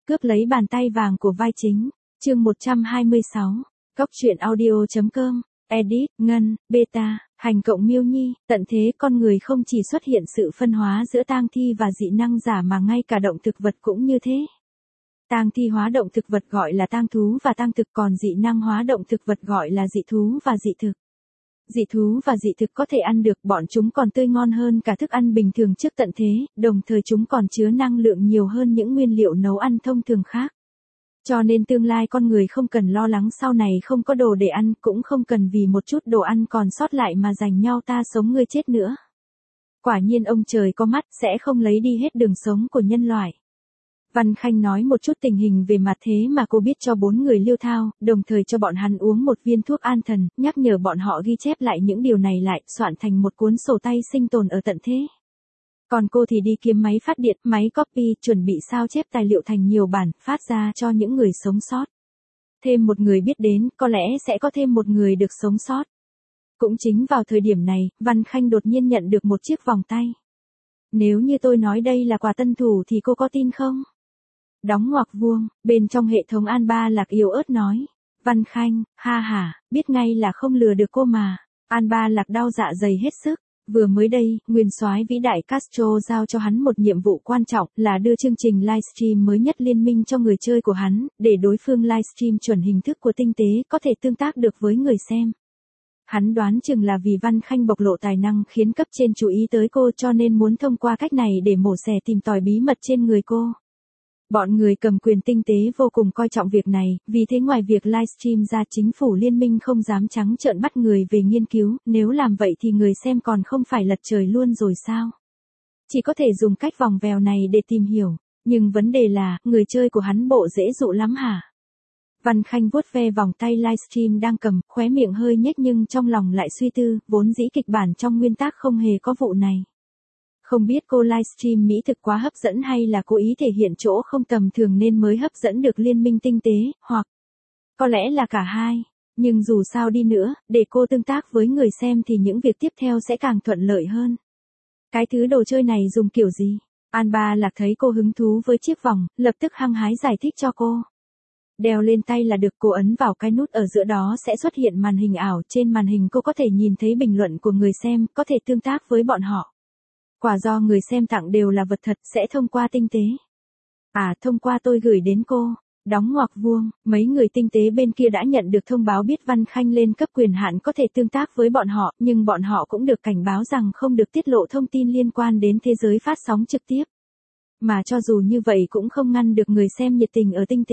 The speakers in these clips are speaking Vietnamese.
cướp lấy bàn tay vàng của vai chính. Chương 126. Cóc truyện audio.com. Edit, Ngân, Beta, Hành Cộng Miêu Nhi. Tận thế con người không chỉ xuất hiện sự phân hóa giữa tang thi và dị năng giả mà ngay cả động thực vật cũng như thế. Tang thi hóa động thực vật gọi là tang thú và tang thực, còn dị năng hóa động thực vật gọi là dị thú và dị thực. Dị thú và dị thực có thể ăn được, bọn chúng còn tươi ngon hơn cả thức ăn bình thường trước tận thế, đồng thời chúng còn chứa năng lượng nhiều hơn những nguyên liệu nấu ăn thông thường khác. Cho nên tương lai con người không cần lo lắng sau này không có đồ để ăn, cũng không cần vì một chút đồ ăn còn sót lại mà giành nhau ta sống ngươi chết nữa. Quả nhiên ông trời có mắt, sẽ không lấy đi hết đường sống của nhân loại. Văn Khanh nói một chút tình hình về mặt thế mà cô biết cho 4 người Liêu Thao, đồng thời cho bọn hắn uống một viên thuốc an thần, nhắc nhở bọn họ ghi chép lại những điều này lại, soạn thành một cuốn sổ tay sinh tồn ở tận thế. Còn cô thì đi kiếm máy phát điện, máy copy, chuẩn bị sao chép tài liệu thành nhiều bản, phát ra cho những người sống sót. Thêm một người biết đến, có lẽ sẽ có thêm một người được sống sót. Cũng chính vào thời điểm này, Văn Khanh đột nhiên nhận được một chiếc vòng tay. Nếu như tôi nói đây là quà tân thủ thì cô có tin không? Đóng ngoặc vuông, bên trong hệ thống An Ba Lạc yếu ớt nói. Văn Khanh, ha ha, biết ngay là không lừa được cô mà. An Ba Lạc đau dạ dày hết sức. Vừa mới đây, nguyên soái vĩ đại Castro giao cho hắn một nhiệm vụ quan trọng là đưa chương trình livestream mới nhất liên minh cho người chơi của hắn, để đối phương livestream chuẩn hình thức của tinh tế có thể tương tác được với người xem. Hắn đoán chừng là vì Văn Khanh bộc lộ tài năng khiến cấp trên chú ý tới cô cho nên muốn thông qua cách này để mổ xẻ tìm tòi bí mật trên người cô. Bọn người cầm quyền tinh tế vô cùng coi trọng việc này, vì thế ngoài việc livestream ra chính phủ liên minh không dám trắng trợn bắt người về nghiên cứu, nếu làm vậy thì người xem còn không phải lật trời luôn rồi sao? Chỉ có thể dùng cách vòng vèo này để tìm hiểu, nhưng vấn đề là, người chơi của hắn bộ dễ dụ lắm hả? Văn Khanh vuốt ve vòng tay livestream đang cầm, khóe miệng hơi nhếch nhưng trong lòng lại suy tư, vốn dĩ kịch bản trong nguyên tắc không hề có vụ này. Không biết cô livestream mỹ thực quá hấp dẫn hay là cố ý thể hiện chỗ không tầm thường nên mới hấp dẫn được liên minh tinh tế, hoặc có lẽ là cả hai. Nhưng dù sao đi nữa, để cô tương tác với người xem thì những việc tiếp theo sẽ càng thuận lợi hơn. Cái thứ đồ chơi này dùng kiểu gì? An Ba Lạc thấy cô hứng thú với chiếc vòng, lập tức hăng hái giải thích cho cô. Đeo lên tay là được, cô ấn vào cái nút ở giữa đó sẽ xuất hiện màn hình ảo, trên màn hình cô có thể nhìn thấy bình luận của người xem, có thể tương tác với bọn họ. Quà do người xem tặng đều là vật thật, sẽ thông qua tinh tế. À, thông qua tôi gửi đến cô. Đóng ngoặc vuông, mấy người tinh tế bên kia đã nhận được thông báo biết Văn Khanh lên cấp quyền hạn có thể tương tác với bọn họ, nhưng bọn họ cũng được cảnh báo rằng không được tiết lộ thông tin liên quan đến thế giới phát sóng trực tiếp. Mà cho dù như vậy cũng không ngăn được người xem nhiệt tình ở tinh tế.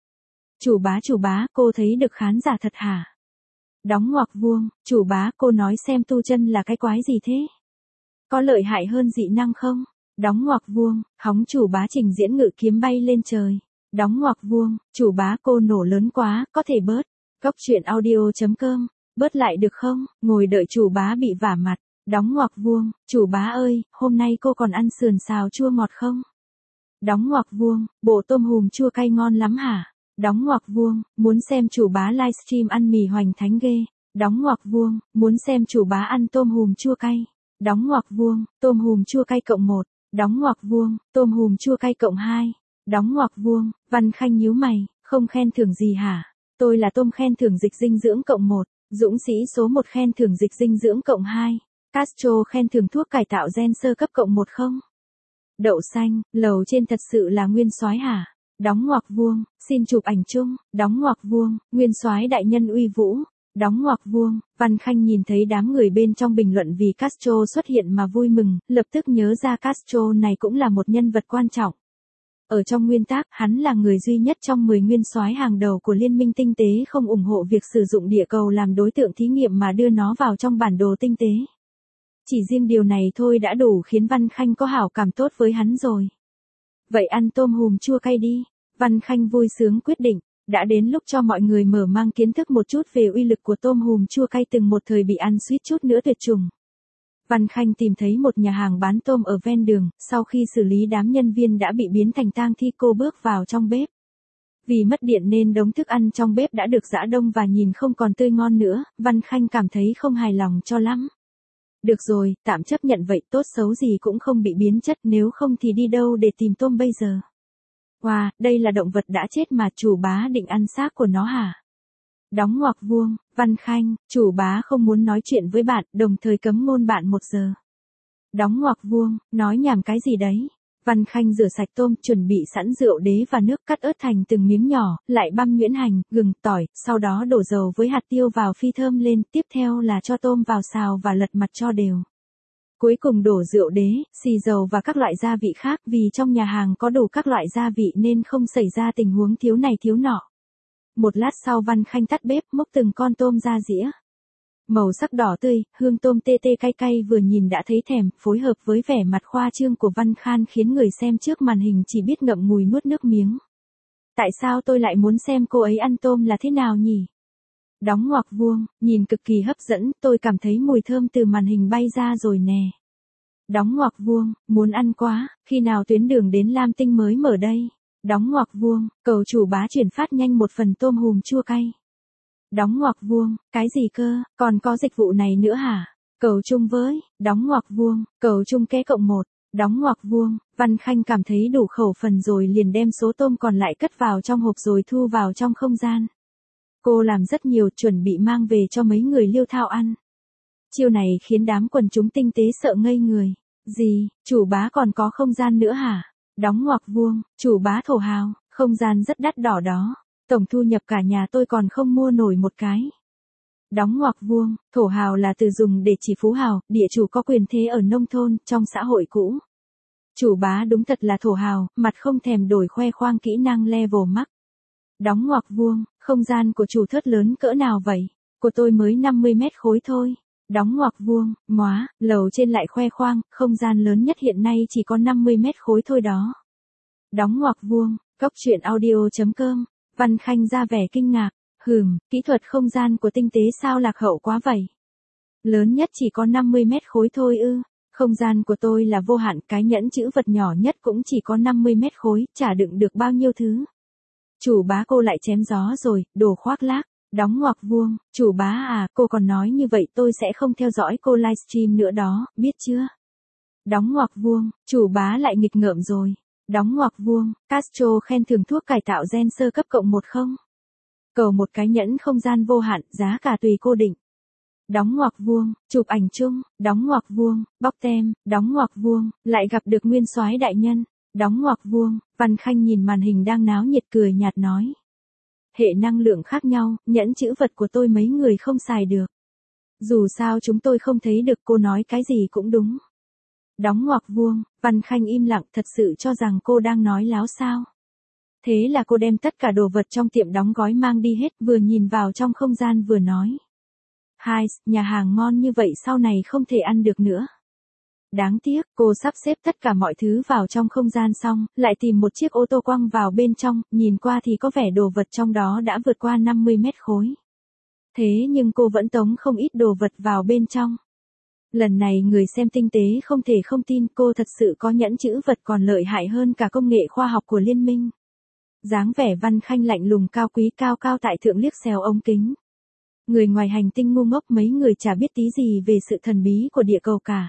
Chủ bá, cô thấy được khán giả thật hả? Đóng ngoặc vuông, chủ bá, cô nói xem tu chân là cái quái gì thế? Có lợi hại hơn dị năng không? Đóng ngoặc vuông, hóng chủ bá trình diễn ngự kiếm bay lên trời. Đóng ngoặc vuông, chủ bá cô nổ lớn quá, có thể bớt. Cóc truyện audio.com, bớt lại được không? Ngồi đợi chủ bá bị vả mặt. Đóng ngoặc vuông, chủ bá ơi, hôm nay cô còn ăn sườn xào chua ngọt không? Đóng ngoặc vuông, bộ tôm hùm chua cay ngon lắm hả? Đóng ngoặc vuông, muốn xem chủ bá livestream ăn mì hoành thánh ghê. Đóng ngoặc vuông, muốn xem chủ bá ăn tôm hùm chua cay. Đóng ngoặc vuông, tôm hùm chua cay cộng 1. Đóng ngoặc vuông, tôm hùm chua cay cộng 2. Đóng ngoặc vuông, Văn Khanh nhíu mày, không khen thưởng gì hả? Tôi là tôm khen thưởng dịch dinh dưỡng cộng 1. Dũng sĩ số 1 khen thưởng dịch dinh dưỡng cộng 2. Castro khen thưởng thuốc cải tạo gen sơ cấp cộng 1 không? Đậu xanh, lầu trên thật sự là nguyên soái hả? Đóng ngoặc vuông, xin chụp ảnh chung. Đóng ngoặc vuông, nguyên soái đại nhân uy vũ. Đóng ngoặc vuông, Văn Khanh nhìn thấy đám người bên trong bình luận vì Castro xuất hiện mà vui mừng, lập tức nhớ ra Castro này cũng là một nhân vật quan trọng. Ở trong nguyên tắc, hắn là người duy nhất trong 10 nguyên soái hàng đầu của Liên minh tinh tế không ủng hộ việc sử dụng địa cầu làm đối tượng thí nghiệm mà đưa nó vào trong bản đồ tinh tế. Chỉ riêng điều này thôi đã đủ khiến Văn Khanh có hảo cảm tốt với hắn rồi. Vậy ăn tôm hùm chua cay đi. Văn Khanh vui sướng quyết định. Đã đến lúc cho mọi người mở mang kiến thức một chút về uy lực của tôm hùm chua cay từng một thời bị ăn suýt chút nữa tuyệt chủng. Văn Khanh tìm thấy một nhà hàng bán tôm ở ven đường, sau khi xử lý đám nhân viên đã bị biến thành tang thi cô bước vào trong bếp. Vì mất điện nên đống thức ăn trong bếp đã được giã đông và nhìn không còn tươi ngon nữa, Văn Khanh cảm thấy không hài lòng cho lắm. Được rồi, tạm chấp nhận vậy, tốt xấu gì cũng không bị biến chất, nếu không thì đi đâu để tìm tôm bây giờ. Wow, đây là động vật đã chết mà chủ bá định ăn xác của nó hả? Đóng ngoặc vuông, Văn Khanh, chủ bá không muốn nói chuyện với bạn, đồng thời cấm ngôn bạn 1 giờ. Đóng ngoặc vuông, nói nhảm cái gì đấy? Văn Khanh rửa sạch tôm, chuẩn bị sẵn rượu đế và nước, cắt ớt thành từng miếng nhỏ, lại băm nhuyễn hành, gừng, tỏi, sau đó đổ dầu với hạt tiêu vào phi thơm lên, tiếp theo là cho tôm vào xào và lật mặt cho đều. Cuối cùng đổ rượu đế, xì dầu và các loại gia vị khác, vì trong nhà hàng có đủ các loại gia vị nên không xảy ra tình huống thiếu này thiếu nọ. Một lát sau Văn Khanh tắt bếp, múc từng con tôm ra dĩa. Màu sắc đỏ tươi, hương tôm tê tê cay cay vừa nhìn đã thấy thèm, phối hợp với vẻ mặt khoa trương của Văn Khan khiến người xem trước màn hình chỉ biết ngậm ngùi nuốt nước miếng. Tại sao tôi lại muốn xem cô ấy ăn tôm là thế nào nhỉ? Đóng ngoặc vuông, nhìn cực kỳ hấp dẫn, tôi cảm thấy mùi thơm từ màn hình bay ra rồi nè. Đóng ngoặc vuông, muốn ăn quá, khi nào tuyến đường đến Lam Tinh mới mở đây? Đóng ngoặc vuông, cầu chủ bá chuyển phát nhanh 1 phần tôm hùm chua cay. Đóng ngoặc vuông, cái gì cơ, còn có dịch vụ này nữa hả? Cầu chung với, đóng ngoặc vuông, cầu chung ké cộng 1, đóng ngoặc vuông, Văn Khanh cảm thấy đủ khẩu phần rồi liền đem số tôm còn lại cất vào trong hộp rồi thu vào trong không gian. Cô làm rất nhiều, chuẩn bị mang về cho mấy người liêu thao ăn. Chiêu này khiến đám quần chúng tinh tế sợ ngây người. Gì, chủ bá còn có không gian nữa hả? Đóng ngoặc vuông, chủ bá thổ hào, không gian rất đắt đỏ đó. Tổng thu nhập cả nhà tôi còn không mua nổi một cái. Đóng ngoặc vuông, thổ hào là từ dùng để chỉ phú hào, địa chủ có quyền thế ở nông thôn, trong xã hội cũ. Chủ bá đúng thật là thổ hào, mặt không thèm đổi khoe khoang kỹ năng level max. Đóng ngoặc vuông, không gian của chủ thớt lớn cỡ nào vậy? Của tôi mới 50 mét khối thôi. Đóng ngoặc vuông, móa, lầu trên lại khoe khoang, không gian lớn nhất hiện nay chỉ có 50 mét khối thôi đó. Đóng ngoặc vuông, cóc truyện audio.com, Văn Khanh ra vẻ kinh ngạc, kỹ thuật không gian của tinh tế sao lạc hậu quá vậy? Lớn nhất chỉ có 50 mét khối thôi ư? Không gian của tôi là vô hạn, cái nhẫn chữ vật nhỏ nhất cũng chỉ có 50 mét khối, chả đựng được bao nhiêu thứ. Chủ bá cô lại chém gió rồi, đồ khoác lác. Đóng ngoặc vuông, chủ bá à, cô còn nói như vậy tôi sẽ không theo dõi cô livestream nữa đó, biết chưa? Đóng ngoặc vuông, chủ bá lại nghịch ngợm rồi. Đóng ngoặc vuông, Castro khen thưởng thuốc cải tạo gen sơ cấp cộng 1 không? Cầu một cái nhẫn không gian vô hạn, giá cả tùy cô định. Đóng ngoặc vuông, chụp ảnh chung, đóng ngoặc vuông, bóc tem, đóng ngoặc vuông, lại gặp được nguyên soái đại nhân. Đóng ngoặc vuông, Văn Khanh nhìn màn hình đang náo nhiệt cười nhạt nói. Hệ năng lượng khác nhau, nhẫn chữ vật của tôi mấy người không xài được. Dù sao chúng tôi không thấy được, cô nói cái gì cũng đúng. Đóng ngoặc vuông, Văn Khanh im lặng, thật sự cho rằng cô đang nói láo sao. Thế là cô đem tất cả đồ vật trong tiệm đóng gói mang đi hết, vừa nhìn vào trong không gian vừa nói. Hai, nhà hàng ngon như vậy sau này không thể ăn được nữa. Đáng tiếc, cô sắp xếp tất cả mọi thứ vào trong không gian xong, lại tìm một chiếc ô tô quăng vào bên trong, nhìn qua thì có vẻ đồ vật trong đó đã vượt qua 50 mét khối. Thế nhưng cô vẫn tống không ít đồ vật vào bên trong. Lần này người xem tinh tế không thể không tin cô thật sự có nhẫn chữ vật còn lợi hại hơn cả công nghệ khoa học của liên minh. Dáng vẻ Văn Khanh lạnh lùng cao quý cao cao tại thượng liếc xéo ống kính. Người ngoài hành tinh ngu ngốc mấy người chả biết tí gì về sự thần bí của địa cầu cả.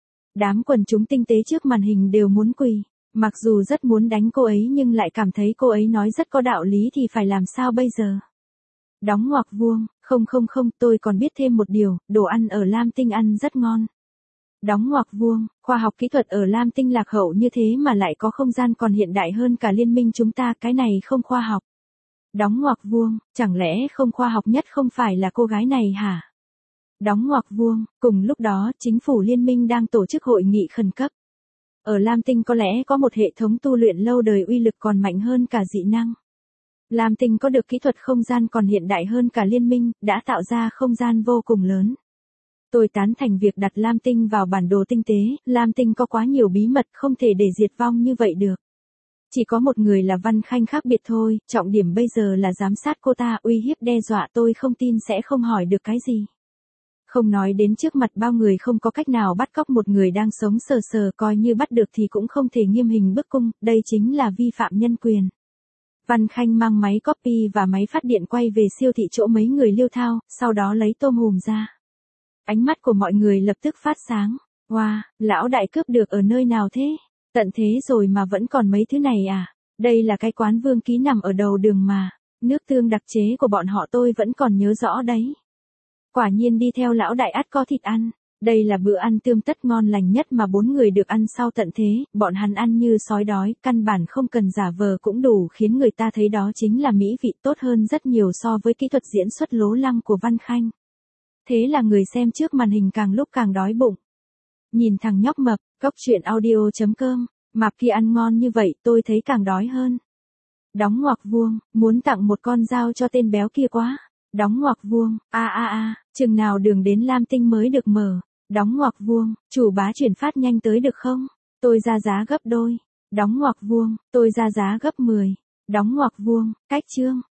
Đám quần chúng tinh tế trước màn hình đều muốn quỳ, mặc dù rất muốn đánh cô ấy nhưng lại cảm thấy cô ấy nói rất có đạo lý thì phải làm sao bây giờ. Đóng ngoặc vuông, không, tôi còn biết thêm một điều, đồ ăn ở Lam Tinh ăn rất ngon. Đóng ngoặc vuông, khoa học kỹ thuật ở Lam Tinh lạc hậu như thế mà lại có không gian còn hiện đại hơn cả liên minh chúng ta, cái này không khoa học. Đóng ngoặc vuông, chẳng lẽ không khoa học nhất không phải là cô gái này hả? Đóng ngoặc vuông, cùng lúc đó chính phủ liên minh đang tổ chức hội nghị khẩn cấp. Ở Lam Tinh có lẽ có một hệ thống tu luyện lâu đời uy lực còn mạnh hơn cả dị năng. Lam Tinh có được kỹ thuật không gian còn hiện đại hơn cả liên minh, đã tạo ra không gian vô cùng lớn. Tôi tán thành việc đặt Lam Tinh vào bản đồ tinh tế, Lam Tinh có quá nhiều bí mật không thể để diệt vong như vậy được. Chỉ có một người là Văn Khanh khác biệt thôi, trọng điểm bây giờ là giám sát cô ta, uy hiếp đe dọa, tôi không tin sẽ không hỏi được cái gì. Không nói đến trước mặt bao người không có cách nào bắt cóc một người đang sống sờ sờ, coi như bắt được thì cũng không thể nghiêm hình bức cung, đây chính là vi phạm nhân quyền. Văn Khanh mang máy copy và máy phát điện quay về siêu thị chỗ mấy người liêu thao, sau đó lấy tôm hùm ra. Ánh mắt của mọi người lập tức phát sáng. Wow, lão đại cướp được ở nơi nào thế? Tận thế rồi mà vẫn còn mấy thứ này à? Đây là cái quán Vương Ký nằm ở đầu đường mà. Nước tương đặc chế của bọn họ tôi vẫn còn nhớ rõ đấy. Quả nhiên đi theo lão đại ắt có thịt ăn. Đây là bữa ăn tươm tất ngon lành nhất mà 4 người được ăn sau tận thế, bọn hắn ăn như sói đói, căn bản không cần giả vờ cũng đủ khiến người ta thấy đó chính là mỹ vị tốt hơn rất nhiều so với kỹ thuật diễn xuất lố lăng của Văn Khanh. Thế là người xem trước màn hình càng lúc càng đói bụng. Nhìn thằng nhóc mập, Cóc Truyện Audio.com, mạp kia ăn ngon như vậy tôi thấy càng đói hơn. Đóng ngoặc vuông, muốn tặng một con dao cho tên béo kia quá. Đóng ngoặc vuông, chừng nào đường đến Lam Tinh mới được mở. Đóng ngoặc vuông, chủ bá chuyển phát nhanh tới được không? Tôi ra giá gấp đôi. Đóng ngoặc vuông, tôi ra giá gấp 10. Đóng ngoặc vuông, cách chương.